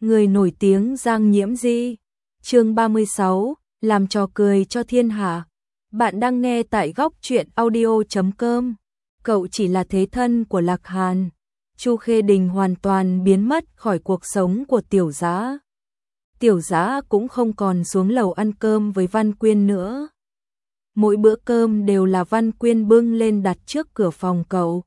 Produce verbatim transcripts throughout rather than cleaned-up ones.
Người nổi tiếng Giang Nhiễm Di. Chương ba mươi sáu, làm trò cười cho thiên hạ. Bạn đang nghe tại góc truyện audio chấm com. Cậu chỉ là thế thân của Lạc Hàn. Chu Khê Đình hoàn toàn biến mất khỏi cuộc sống của Tiểu Dã. Tiểu Dã cũng không còn xuống lầu ăn cơm với Văn Quyên nữa. Mỗi bữa cơm đều là Văn Quyên bưng lên đặt trước cửa phòng cậu.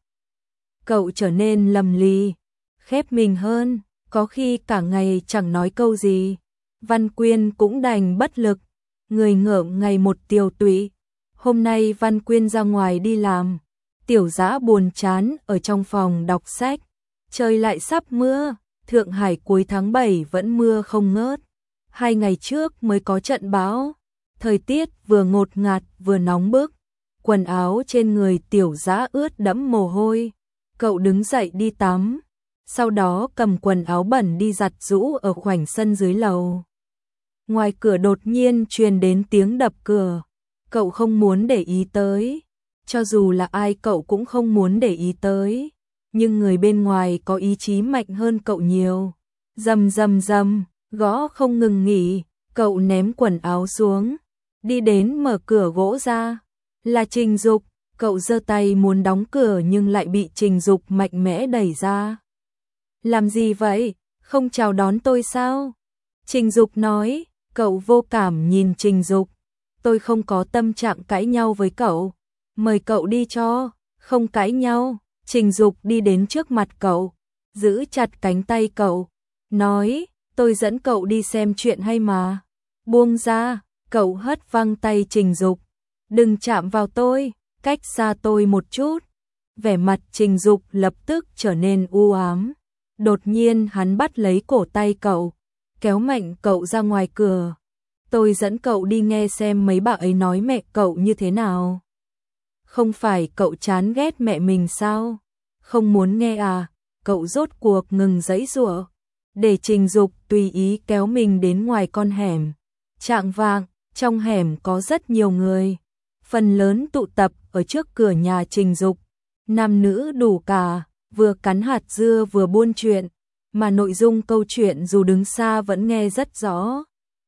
Cậu trở nên lầm lì, khép mình hơn, có khi cả ngày chẳng nói câu gì. Văn Quyên cũng đành bất lực, người ngợm ngày một tiều tụy. Hôm nay Văn Quyên ra ngoài đi làm, Tiểu Dã buồn chán ở trong phòng đọc sách. Trời lại sắp mưa, Thượng Hải cuối tháng bảy vẫn mưa không ngớt. Hai ngày trước mới có trận bão, thời tiết vừa ngột ngạt vừa nóng bức. Quần áo trên người Tiểu Dã ướt đẫm mồ hôi. Cậu đứng dậy đi tắm, sau đó cầm quần áo bẩn đi giặt giũ ở khoảnh sân dưới lầu. Ngoài cửa đột nhiên truyền đến tiếng đập cửa. Cậu không muốn để ý tới, cho dù là ai cậu cũng không muốn để ý tới, nhưng người bên ngoài có ý chí mạnh hơn cậu nhiều. Rầm rầm rầm, gõ không ngừng nghỉ. Cậu ném quần áo xuống, đi đến mở cửa gỗ ra. Là Trình Dục. Cậu giơ tay muốn đóng cửa nhưng lại bị Trình Dục mạnh mẽ đẩy ra. Làm gì vậy? Không chào đón tôi sao? Trình Dục nói. Cậu vô cảm nhìn Trình Dục. Tôi không có tâm trạng cãi nhau với cậu. Mời cậu đi cho. Không cãi nhau. Trình Dục đi đến trước mặt cậu, giữ chặt cánh tay cậu, nói, tôi dẫn cậu đi xem chuyện hay mà. Buông ra. Cậu hất văng tay Trình Dục. Đừng chạm vào tôi, cách xa tôi một chút. Vẻ mặt Trình Dục lập tức trở nên u ám. Đột nhiên hắn bắt lấy cổ tay cậu, kéo mạnh cậu ra ngoài cửa. Tôi dẫn cậu đi nghe xem mấy bà ấy nói mẹ cậu như thế nào. Không phải cậu chán ghét mẹ mình sao? Không muốn nghe à? Cậu rốt cuộc ngừng giãy giụa, để Trình Dục tùy ý kéo mình đến ngoài con hẻm. Chạng vạng, trong hẻm có rất nhiều người, phần lớn tụ tập ở trước cửa nhà Trình Dục. Nam nữ đủ cả, vừa cắn hạt dưa vừa buôn chuyện, mà nội dung câu chuyện dù đứng xa vẫn nghe rất rõ.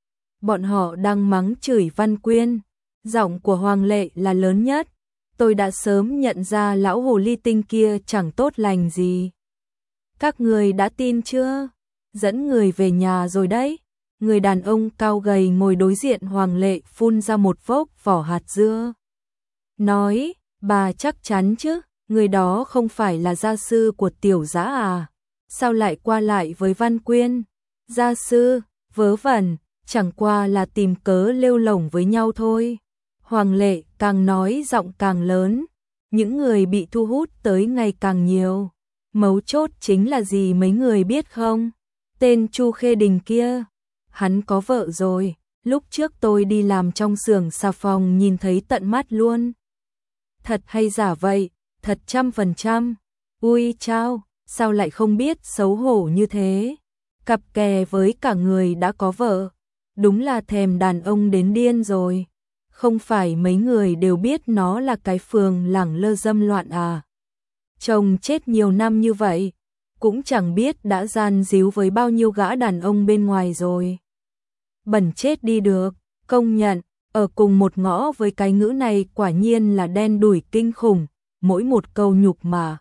Bọn họ đang mắng chửi Văn Quyên, giọng của Hoàng Lệ là lớn nhất. Tôi đã sớm nhận ra lão hồ ly tinh kia chẳng tốt lành gì. Các người đã tin chưa? Dẫn người về nhà rồi đấy. Người đàn ông cao gầy ngồi đối diện Hoàng Lệ phun ra một vốc vỏ hạt dưa. Nói, bà chắc chắn chứ, người đó không phải là gia sư của Tiểu Dã à? Sao lại qua lại với Văn Quyên? Gia sư, vớ vẩn, chẳng qua là tìm cớ lêu lổng với nhau thôi. Hoàng Lệ càng nói giọng càng lớn, những người bị thu hút tới ngày càng nhiều. Mấu chốt chính là gì mấy người biết không? Tên Chu Khê Đình kia, hắn có vợ rồi, lúc trước tôi đi làm trong xưởng xà phòng nhìn thấy tận mắt luôn. Thật hay giả vậy? Thật trăm phần trăm. Ui chao, sao lại không biết xấu hổ như thế? Cặp kè với cả người đã có vợ, đúng là thèm đàn ông đến điên rồi. Không phải mấy người đều biết nó là cái phường lẳng lơ dâm loạn à? Chồng chết nhiều năm như vậy, cũng chẳng biết đã gian díu với bao nhiêu gã đàn ông bên ngoài rồi. Bẩn chết đi được, công nhận, ở cùng một ngõ với cái ngữ này quả nhiên là đen đủi kinh khủng, mỗi một câu nhục mà.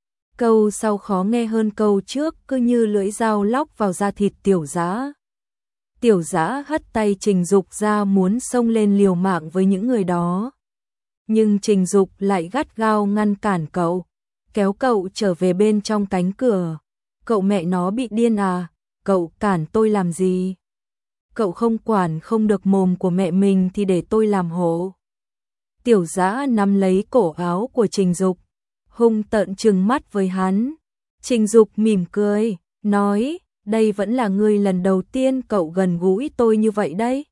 Câu sau khó nghe hơn câu trước, cứ như lưỡi dao lóc vào da thịt Tiểu Dã. Tiểu Dã hất tay Trình Dục ra muốn xông lên liều mạng với những người đó. Nhưng Trình Dục lại gắt gao ngăn cản cậu, kéo cậu trở về bên trong cánh cửa. Cậu mẹ nó bị điên à? Cậu cản tôi làm gì? Cậu không quản không được mồm của mẹ mình thì để tôi làm hộ. Tiểu Dã nắm lấy cổ áo của Trình Dục, hung tợn trừng mắt với hắn. Trình Dục mỉm cười, nói, đây vẫn là ngươi lần đầu tiên cậu gần gũi tôi như vậy đấy.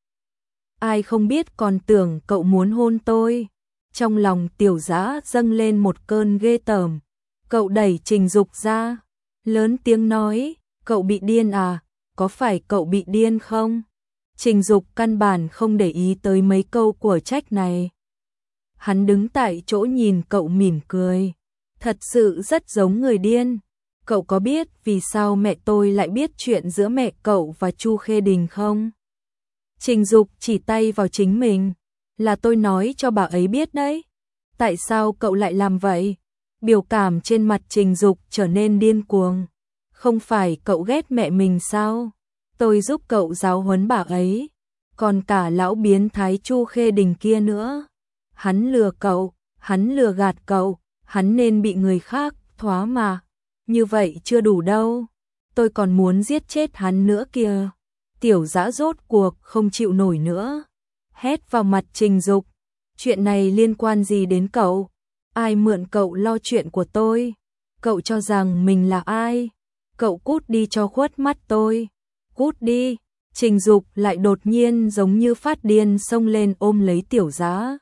Ai không biết còn tưởng cậu muốn hôn tôi. Trong lòng Tiểu Dã dâng lên một cơn ghê tởm. Cậu đẩy Trình Dục ra, lớn tiếng nói, cậu bị điên à? Có phải cậu bị điên không? Trình Dục căn bản không để ý tới mấy câu của trách này. Hắn đứng tại chỗ nhìn cậu mỉm cười. Thật sự rất giống người điên. cậu có biết vì sao mẹ tôi lại biết chuyện giữa mẹ cậu và Chu Khê Đình không? Trình Dục chỉ tay vào chính mình, là tôi nói cho bà ấy biết đấy. Tại sao cậu lại làm vậy? Biểu cảm trên mặt Trình Dục trở nên điên cuồng. Không phải cậu ghét mẹ mình sao? Tôi giúp cậu giáo huấn bà ấy. Còn cả lão biến thái Chu Khê Đình kia nữa. Hắn lừa cậu, hắn lừa gạt cậu, hắn nên bị người khác thoá mà. Như vậy chưa đủ đâu. Tôi còn muốn giết chết hắn nữa kìa. Tiểu Dã rốt cuộc không chịu nổi nữa. Hét vào mặt Trình Dục. Chuyện này liên quan gì đến cậu? Ai mượn cậu lo chuyện của tôi? Cậu cho rằng mình là ai? Cậu cút đi cho khuất mắt tôi. Cút đi. Trình Dục lại đột nhiên giống như phát điên xông lên ôm lấy Tiểu Dã.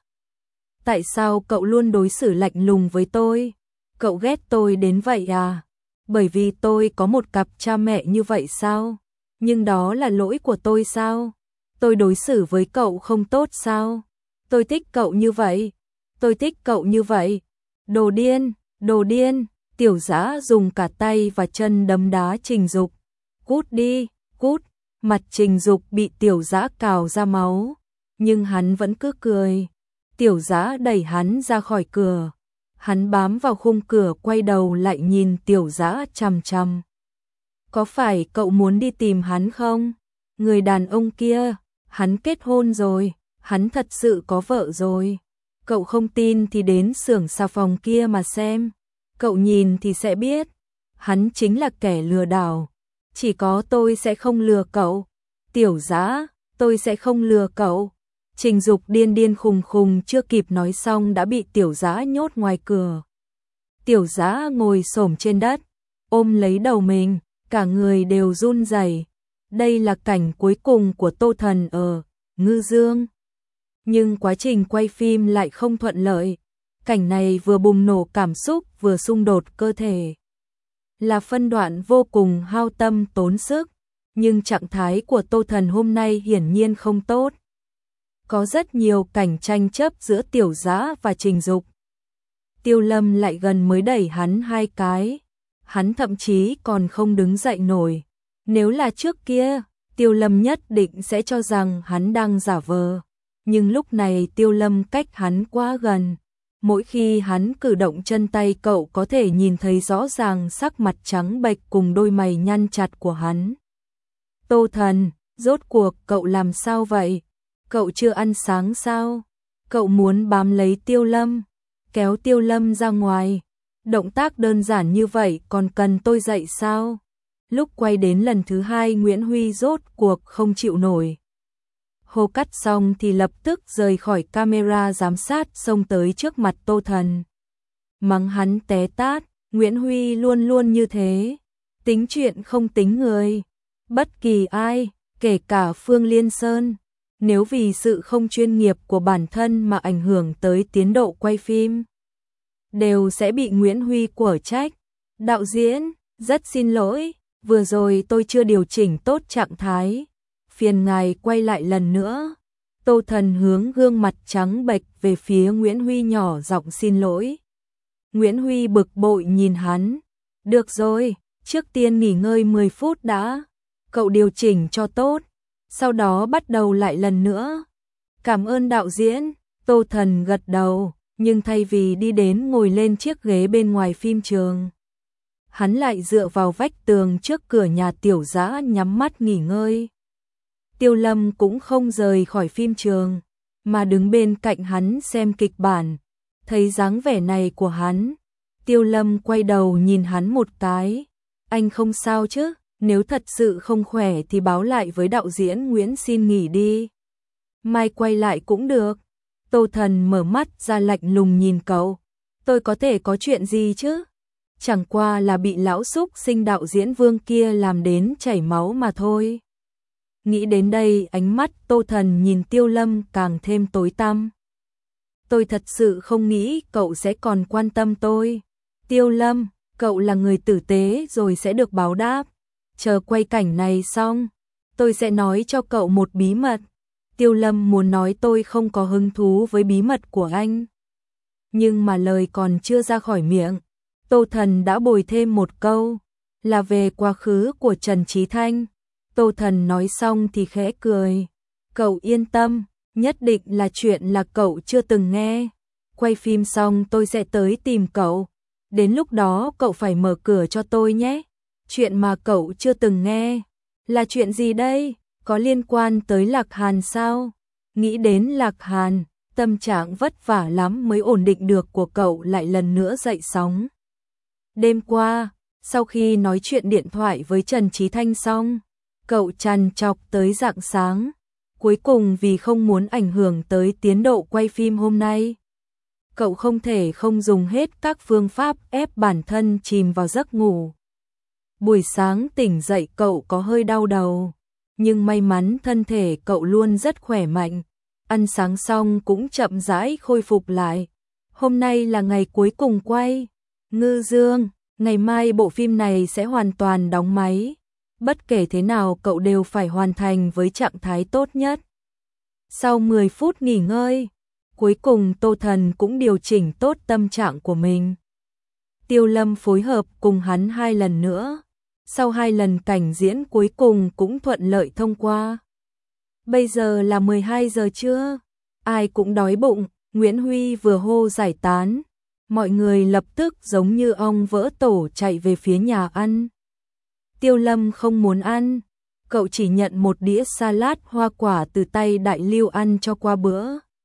Tại sao cậu luôn đối xử lạnh lùng với tôi? Cậu ghét tôi đến vậy à? Bởi vì tôi có một cặp cha mẹ như vậy sao? Nhưng đó là lỗi của tôi sao? Tôi đối xử với cậu không tốt sao? Tôi thích cậu như vậy. Tôi thích cậu như vậy. Đồ điên, đồ điên. Tiểu Dã dùng cả tay và chân đấm đá Trình Dục. Cút đi, cút. Mặt Trình Dục bị Tiểu Dã cào ra máu. Nhưng hắn vẫn cứ cười. Tiểu Dã đẩy hắn ra khỏi cửa. Hắn bám vào khung cửa quay đầu lại nhìn Tiểu Dã chằm chằm. Có phải cậu muốn đi tìm hắn không? Người đàn ông kia, hắn kết hôn rồi, hắn thật sự có vợ rồi. Cậu không tin thì đến xưởng xà phòng kia mà xem. Cậu nhìn thì sẽ biết. Hắn chính là kẻ lừa đảo. Chỉ có tôi sẽ không lừa cậu. Tiểu Dã, tôi sẽ không lừa cậu. Trình Dục điên điên khùng khùng chưa kịp nói xong đã bị Tiểu Dã nhốt ngoài cửa. Tiểu Dã ngồi xổm trên đất, ôm lấy đầu mình, cả người đều run rẩy. Đây là cảnh cuối cùng của Tô Thần ở Ngư Dương. Nhưng quá trình quay phim lại không thuận lợi. Cảnh này vừa bùng nổ cảm xúc vừa xung đột cơ thể. Là phân đoạn vô cùng hao tâm tốn sức. Nhưng trạng thái của Tô Thần hôm nay hiển nhiên không tốt. Có rất nhiều cảnh tranh chấp giữa Tiểu Dã và Trình Dục. Tiêu Lâm lại gần mới đẩy hắn hai cái. Hắn thậm chí còn không đứng dậy nổi. Nếu là trước kia, Tiêu Lâm nhất định sẽ cho rằng hắn đang giả vờ. Nhưng lúc này Tiêu Lâm cách hắn quá gần. Mỗi khi hắn cử động chân tay cậu có thể nhìn thấy rõ ràng sắc mặt trắng bệch cùng đôi mày nhăn chặt của hắn. Tô Thần, rốt cuộc cậu làm sao vậy? Cậu chưa ăn sáng sao? Cậu muốn bám lấy Tiêu Lâm, kéo Tiêu Lâm ra ngoài. Động tác đơn giản như vậy còn cần tôi dạy sao? Lúc quay đến lần thứ hai Nguyễn Huy rốt cuộc không chịu nổi. Hô cắt xong thì lập tức rời khỏi camera giám sát xông tới trước mặt Tô Thần. Mắng hắn té tát, Nguyễn Huy luôn luôn như thế. Tính chuyện không tính người. Bất kỳ ai, kể cả Phương Liên Sơn. Nếu vì sự không chuyên nghiệp của bản thân mà ảnh hưởng tới tiến độ quay phim, đều sẽ bị Nguyễn Huy quở trách. Đạo diễn, rất xin lỗi, vừa rồi tôi chưa điều chỉnh tốt trạng thái. Phiền ngài quay lại lần nữa. Tô Thần hướng gương mặt trắng bệch về phía Nguyễn Huy nhỏ giọng xin lỗi. Nguyễn Huy bực bội nhìn hắn. Được rồi, trước tiên nghỉ ngơi mười phút đã. Cậu điều chỉnh cho tốt. Sau đó bắt đầu lại lần nữa. Cảm ơn đạo diễn. Tô Thần gật đầu. Nhưng thay vì đi đến ngồi lên chiếc ghế bên ngoài phim trường, hắn lại dựa vào vách tường trước cửa nhà Tiểu Dã nhắm mắt nghỉ ngơi. Tiêu Lâm cũng không rời khỏi phim trường, mà đứng bên cạnh hắn xem kịch bản. Thấy dáng vẻ này của hắn, Tiêu Lâm quay đầu nhìn hắn một cái. Anh không sao chứ? Nếu thật sự không khỏe thì báo lại với đạo diễn Nguyễn xin nghỉ đi. Mai quay lại cũng được. Tô Thần mở mắt ra lạnh lùng nhìn cậu. Tôi có thể có chuyện gì chứ? Chẳng qua là bị lão xúc sinh đạo diễn Vương kia làm đến chảy máu mà thôi. Nghĩ đến đây ánh mắt Tô Thần nhìn Tiêu Lâm càng thêm tối tăm. Tôi thật sự không nghĩ cậu sẽ còn quan tâm tôi. Tiêu Lâm, cậu là người tử tế rồi sẽ được báo đáp. Chờ quay cảnh này xong, tôi sẽ nói cho cậu một bí mật. Tiêu Lâm muốn nói tôi không có hứng thú với bí mật của anh. Nhưng mà lời còn chưa ra khỏi miệng, Tô Thần đã bồi thêm một câu. là về quá khứ của Trần Chí Thanh. Tô Thần nói xong thì khẽ cười. Cậu yên tâm, nhất định là chuyện là cậu chưa từng nghe. Quay phim xong tôi sẽ tới tìm cậu. Đến lúc đó cậu phải mở cửa cho tôi nhé. Chuyện mà cậu chưa từng nghe. Là chuyện gì đây? Có liên quan tới Lạc Hàn sao? Nghĩ đến Lạc Hàn, tâm trạng vất vả lắm mới ổn định được của cậu lại lần nữa dậy sóng. Đêm qua, sau khi nói chuyện điện thoại với Trần Chí Thanh xong, cậu trằn trọc tới rạng sáng. Cuối cùng vì không muốn ảnh hưởng tới tiến độ quay phim hôm nay, cậu không thể không dùng hết các phương pháp ép bản thân chìm vào giấc ngủ. Buổi sáng tỉnh dậy cậu có hơi đau đầu, nhưng may mắn thân thể cậu luôn rất khỏe mạnh. Ăn sáng xong cũng chậm rãi khôi phục lại. Hôm nay là ngày cuối cùng quay Ngư Dương, ngày mai bộ phim này sẽ hoàn toàn đóng máy. Bất kể thế nào cậu đều phải hoàn thành với trạng thái tốt nhất. Sau mười phút nghỉ ngơi, cuối cùng Tô Thần cũng điều chỉnh tốt tâm trạng của mình. Tiêu Lâm phối hợp cùng hắn hai lần nữa. Sau hai lần cảnh diễn cuối cùng cũng thuận lợi thông qua. Bây giờ là mười hai giờ trưa, ai cũng đói bụng. Nguyễn Huy vừa hô giải tán, mọi người lập tức giống như ong vỡ tổ chạy về phía nhà ăn. Tiêu Lâm không muốn ăn, cậu chỉ nhận một đĩa salad hoa quả từ tay Đại Lưu ăn cho qua bữa.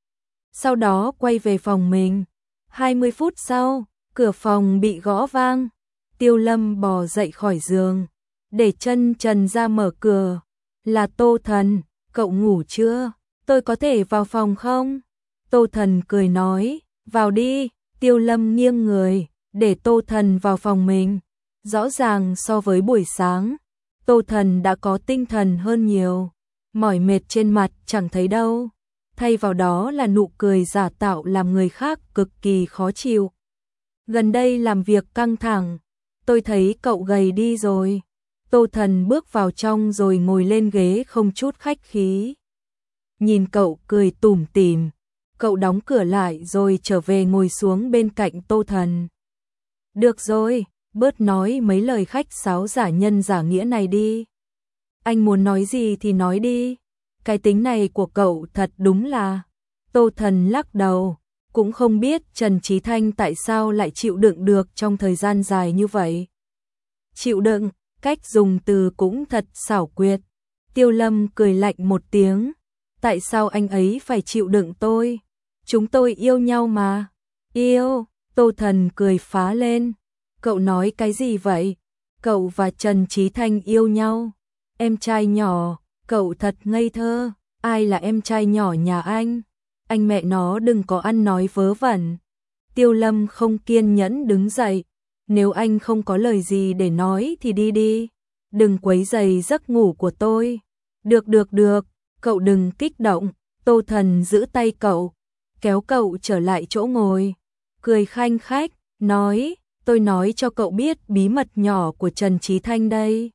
Sau đó quay về phòng mình. hai mươi phút sau, cửa phòng bị gõ vang. Tiêu Lâm bò dậy khỏi giường, để chân trần ra mở cửa. Là Tô Thần, cậu ngủ chưa? Tôi có thể vào phòng không? Tô Thần cười nói, vào đi. Tiêu Lâm nghiêng người, để Tô Thần vào phòng mình. Rõ ràng so với buổi sáng, Tô Thần đã có tinh thần hơn nhiều. Mỏi mệt trên mặt chẳng thấy đâu. Thay vào đó là nụ cười giả tạo làm người khác cực kỳ khó chịu. Gần đây làm việc căng thẳng, tôi thấy cậu gầy đi rồi. Tô Thần bước vào trong rồi ngồi lên ghế không chút khách khí. Nhìn cậu cười tủm tỉm, cậu đóng cửa lại rồi trở về ngồi xuống bên cạnh Tô Thần. Được rồi, bớt nói mấy lời khách sáo giả nhân giả nghĩa này đi. Anh muốn nói gì thì nói đi. Cái tính này của cậu thật đúng là... Tô Thần lắc đầu, cũng không biết Trần Chí Thanh tại sao lại chịu đựng được trong thời gian dài như vậy. Chịu đựng, cách dùng từ cũng thật xảo quyệt. Tiêu Lâm cười lạnh một tiếng. Tại sao anh ấy phải chịu đựng tôi? Chúng tôi yêu nhau mà. Yêu, Tô Thần cười phá lên. Cậu nói cái gì vậy? Cậu và Trần Chí Thanh yêu nhau. Em trai nhỏ, cậu thật ngây thơ. Ai là em trai nhỏ nhà anh? Anh mẹ nó đừng có ăn nói vớ vẩn. Tiêu Lâm không kiên nhẫn đứng dậy. Nếu anh không có lời gì để nói thì đi đi. Đừng quấy rầy giấc ngủ của tôi. Được được được, cậu đừng kích động. Tô Thần giữ tay cậu, kéo cậu trở lại chỗ ngồi. Cười khanh khách, nói, tôi nói cho cậu biết bí mật nhỏ của Trần Chí Thanh đây.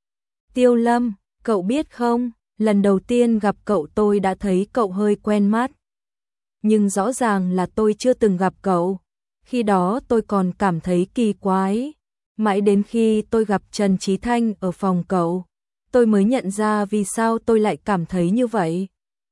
Tiêu Lâm, cậu biết không, lần đầu tiên gặp cậu tôi đã thấy cậu hơi quen mắt. Nhưng rõ ràng là tôi chưa từng gặp cậu. Khi đó tôi còn cảm thấy kỳ quái. Mãi đến khi tôi gặp Trần Chí Thanh ở phòng cậu, tôi mới nhận ra vì sao tôi lại cảm thấy như vậy.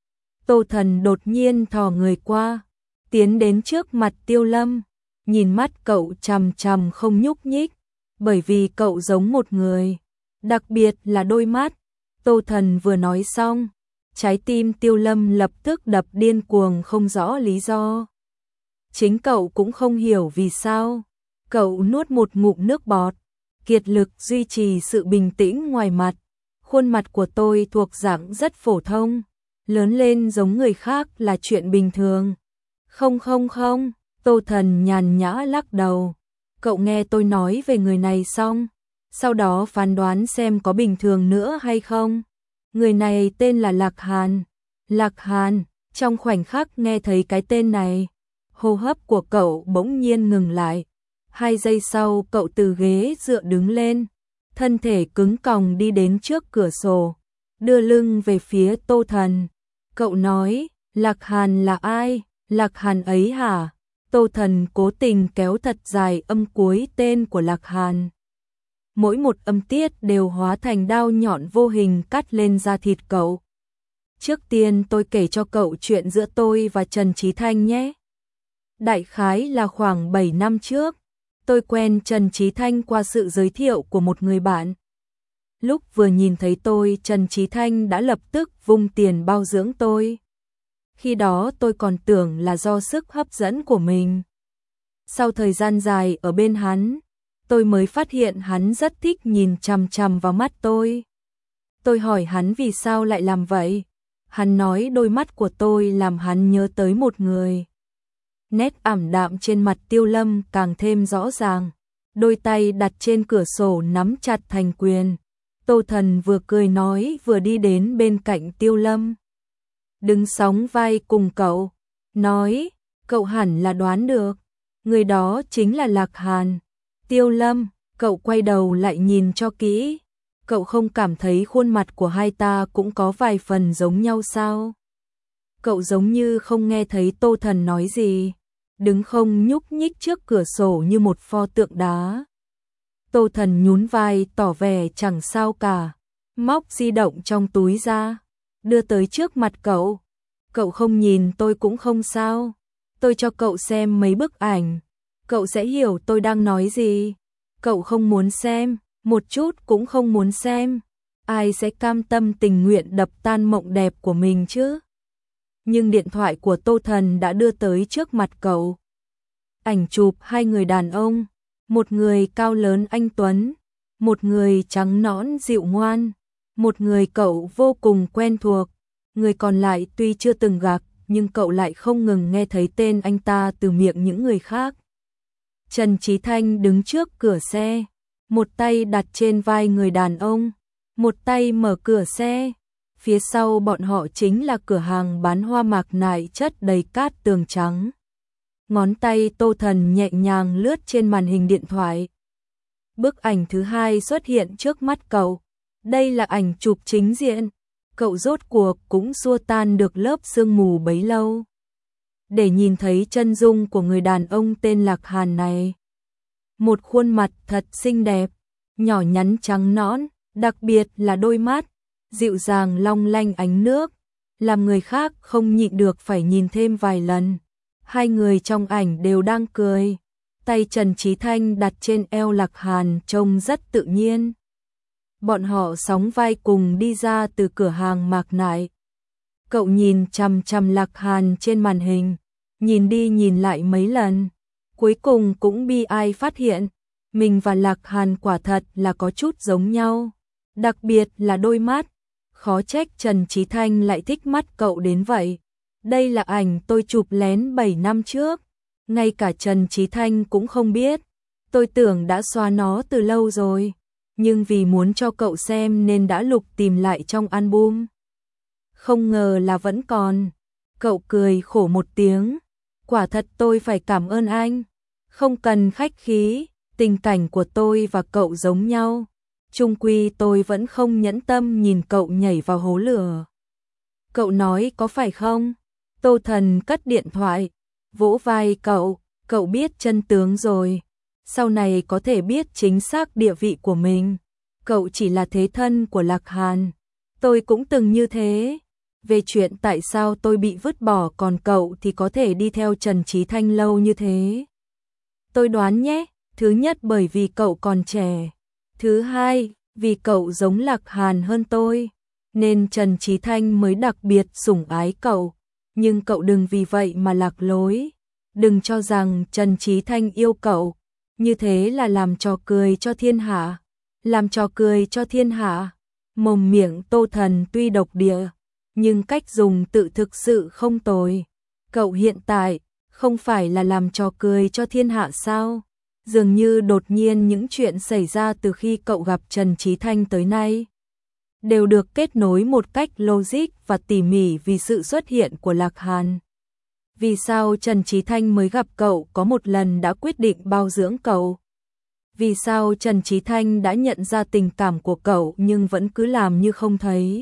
Tô Thần đột nhiên thò người qua, tiến đến trước mặt Tiêu Lâm, nhìn mắt cậu chằm chằm không nhúc nhích, bởi vì cậu giống một người, đặc biệt là đôi mắt. Tô Thần vừa nói xong, trái tim Tiêu Lâm lập tức đập điên cuồng không rõ lý do. Chính cậu cũng không hiểu vì sao. Cậu nuốt một ngụm nước bọt, kiệt lực duy trì sự bình tĩnh ngoài mặt. Khuôn mặt của tôi thuộc dạng rất phổ thông, lớn lên giống người khác là chuyện bình thường. Không không không, Tô Thần nhàn nhã lắc đầu. Cậu nghe tôi nói về người này xong, sau đó phán đoán xem có bình thường nữa hay không. Người này tên là Lạc Hàn. Lạc Hàn, trong khoảnh khắc nghe thấy cái tên này, hô hấp của cậu bỗng nhiên ngừng lại. Hai giây sau cậu từ ghế dựa đứng lên, thân thể cứng còng đi đến trước cửa sổ, đưa lưng về phía Tô Thần. Cậu nói, Lạc Hàn là ai? Lạc Hàn ấy hả? Tô Thần cố tình kéo thật dài âm cuối tên của Lạc Hàn. mỗi một âm tiết đều hóa thành đao nhọn vô hình cắt lên da thịt cậu. Trước tiên tôi kể cho cậu chuyện giữa tôi và Trần Chí Thanh nhé. Đại khái là khoảng bảy năm trước, tôi quen Trần Chí Thanh qua sự giới thiệu của một người bạn. Lúc vừa nhìn thấy tôi, Trần Chí Thanh đã lập tức vung tiền bao dưỡng tôi. Khi đó tôi còn tưởng là do sức hấp dẫn của mình. Sau thời gian dài ở bên hắn, tôi mới phát hiện hắn rất thích nhìn chằm chằm vào mắt tôi. Tôi hỏi hắn vì sao lại làm vậy. Hắn nói đôi mắt của tôi làm hắn nhớ tới một người. Nét ảm đạm trên mặt Tiêu Lâm càng thêm rõ ràng. Đôi tay đặt trên cửa sổ nắm chặt thành quyền. Tô Thần vừa cười nói vừa đi đến bên cạnh Tiêu Lâm. Đứng sóng vai cùng cậu. Nói, cậu hẳn là đoán được. Người đó chính là Lạc Hàn. Tiêu Lâm, cậu quay đầu lại nhìn cho kỹ. Cậu không cảm thấy khuôn mặt của hai ta cũng có vài phần giống nhau sao? Cậu giống như không nghe thấy Tô Thần nói gì. Đứng không nhúc nhích trước cửa sổ như một pho tượng đá. Tô Thần nhún vai tỏ vẻ chẳng sao cả. Móc di động trong túi ra. Đưa tới trước mặt cậu. Cậu không nhìn tôi cũng không sao. Tôi cho cậu xem mấy bức ảnh. Cậu sẽ hiểu tôi đang nói gì. Cậu không muốn xem, một chút cũng không muốn xem. Ai sẽ cam tâm tình nguyện đập tan mộng đẹp của mình chứ? Nhưng điện thoại của Tô Thần đã đưa tới trước mặt cậu. Ảnh chụp hai người đàn ông. Một người cao lớn anh tuấn. Một người trắng nõn dịu ngoan. Một người cậu vô cùng quen thuộc. Người còn lại tuy chưa từng gặp, nhưng cậu lại không ngừng nghe thấy tên anh ta từ miệng những người khác. Trần Chí Thanh đứng trước cửa xe, một tay đặt trên vai người đàn ông, một tay mở cửa xe. Phía sau bọn họ chính là cửa hàng bán hoa mạc nại chất đầy cát tường trắng. Ngón tay Tô Thần nhẹ nhàng lướt trên màn hình điện thoại. Bức ảnh thứ hai xuất hiện trước mắt cậu. Đây là ảnh chụp chính diện. Cậu rốt cuộc cũng xua tan được lớp sương mù bấy lâu. Để nhìn thấy chân dung của người đàn ông tên Lạc Hàn này. Một khuôn mặt thật xinh đẹp, nhỏ nhắn trắng nõn, đặc biệt là đôi mắt, dịu dàng long lanh ánh nước, làm người khác không nhịn được phải nhìn thêm vài lần. Hai người trong ảnh đều đang cười, tay Trần Chí Thanh đặt trên eo Lạc Hàn trông rất tự nhiên. Bọn họ sóng vai cùng đi ra từ cửa hàng mạc nại. Cậu nhìn chằm chằm Lạc Hàn trên màn hình, nhìn đi nhìn lại mấy lần, cuối cùng cũng bi ai phát hiện, mình và Lạc Hàn quả thật là có chút giống nhau, đặc biệt là đôi mắt, khó trách Trần Chí Thanh lại thích mắt cậu đến vậy. Đây là ảnh tôi chụp lén bảy năm trước, ngay cả Trần Chí Thanh cũng không biết, tôi tưởng đã xóa nó từ lâu rồi, nhưng vì muốn cho cậu xem nên đã lục tìm lại trong album. Không ngờ là vẫn còn. Cậu cười khổ một tiếng. Quả thật tôi phải cảm ơn anh. Không cần khách khí, tình cảnh của tôi và cậu giống nhau. Chung quy tôi vẫn không nhẫn tâm nhìn cậu nhảy vào hố lửa. Cậu nói có phải không? Tô Thần cất điện thoại, vỗ vai cậu. Cậu biết chân tướng rồi. Sau này có thể biết chính xác địa vị của mình. Cậu chỉ là thế thân của Lạc Hàn. Tôi cũng từng như thế. Về chuyện tại sao tôi bị vứt bỏ còn cậu thì có thể đi theo Trần Chí Thanh lâu như thế. Tôi đoán nhé, thứ nhất bởi vì cậu còn trẻ. Thứ hai, vì cậu giống Lạc Hàn hơn tôi. Nên Trần Chí Thanh mới đặc biệt sủng ái cậu. Nhưng cậu đừng vì vậy mà lạc lối. Đừng cho rằng Trần Chí Thanh yêu cậu. Như thế là làm trò cười cho thiên hạ. Làm trò cười cho thiên hạ. Mồm miệng Tô Thần tuy độc địa, nhưng cách dùng tự thực sự không tồi. Cậu hiện tại không phải là làm trò cười cho thiên hạ sao? Dường như đột nhiên những chuyện xảy ra từ khi cậu gặp Trần Chí Thanh tới nay đều được kết nối một cách logic và tỉ mỉ vì sự xuất hiện của Lạc Hàn. Vì sao Trần Chí Thanh mới gặp cậu có một lần đã quyết định bao dưỡng cậu? Vì sao Trần Chí Thanh đã nhận ra tình cảm của cậu nhưng vẫn cứ làm như không thấy?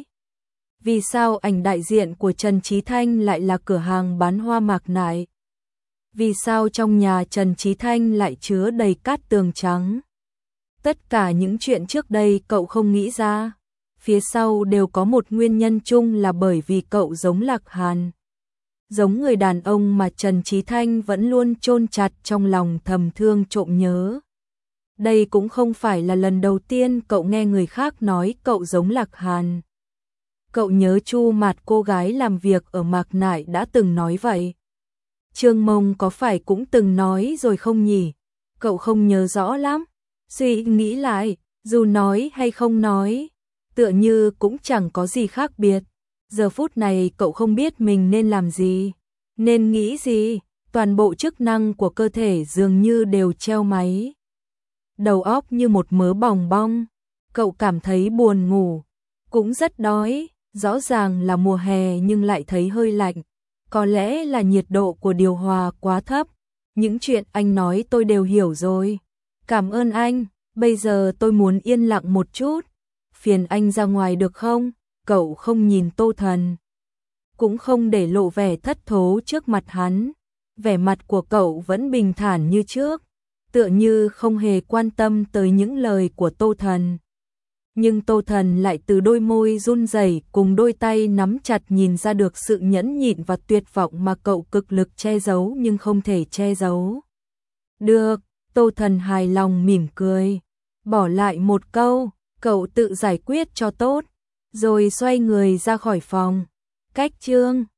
Vì sao ảnh đại diện của Trần Chí Thanh lại là cửa hàng bán hoa mạc nại? Vì sao trong nhà Trần Chí Thanh lại chứa đầy cát tường trắng? Tất cả những chuyện trước đây cậu không nghĩ ra, phía sau đều có một nguyên nhân chung là bởi vì cậu giống Lạc Hàn. Giống người đàn ông mà Trần Chí Thanh vẫn luôn chôn chặt trong lòng thầm thương trộm nhớ. Đây cũng không phải là lần đầu tiên cậu nghe người khác nói cậu giống Lạc Hàn. Cậu nhớ Chu Mạt, cô gái làm việc ở Mạc Nại đã từng nói vậy. Trương Mông có phải cũng từng nói rồi không nhỉ? Cậu không nhớ rõ lắm. Suy nghĩ lại, dù nói hay không nói, tựa như cũng chẳng có gì khác biệt. Giờ phút này cậu không biết mình nên làm gì, nên nghĩ gì, toàn bộ chức năng của cơ thể dường như đều treo máy. Đầu óc như một mớ bòng bong, cậu cảm thấy buồn ngủ, cũng rất đói, rõ ràng là mùa hè nhưng lại thấy hơi lạnh. Có lẽ là nhiệt độ của điều hòa quá thấp. Những chuyện anh nói tôi đều hiểu rồi. Cảm ơn anh, bây giờ tôi muốn yên lặng một chút. Phiền anh ra ngoài được không? Cậu không nhìn Tô Thần, cũng không để lộ vẻ thất thố trước mặt hắn. Vẻ mặt của cậu vẫn bình thản như trước, tựa như không hề quan tâm tới những lời của Tô Thần. Nhưng Tô Thần lại từ đôi môi run rẩy cùng đôi tay nắm chặt nhìn ra được sự nhẫn nhịn và tuyệt vọng mà cậu cực lực che giấu nhưng không thể che giấu. Được, Tô Thần hài lòng mỉm cười, bỏ lại một câu, cậu tự giải quyết cho tốt, rồi xoay người ra khỏi phòng. Cách chương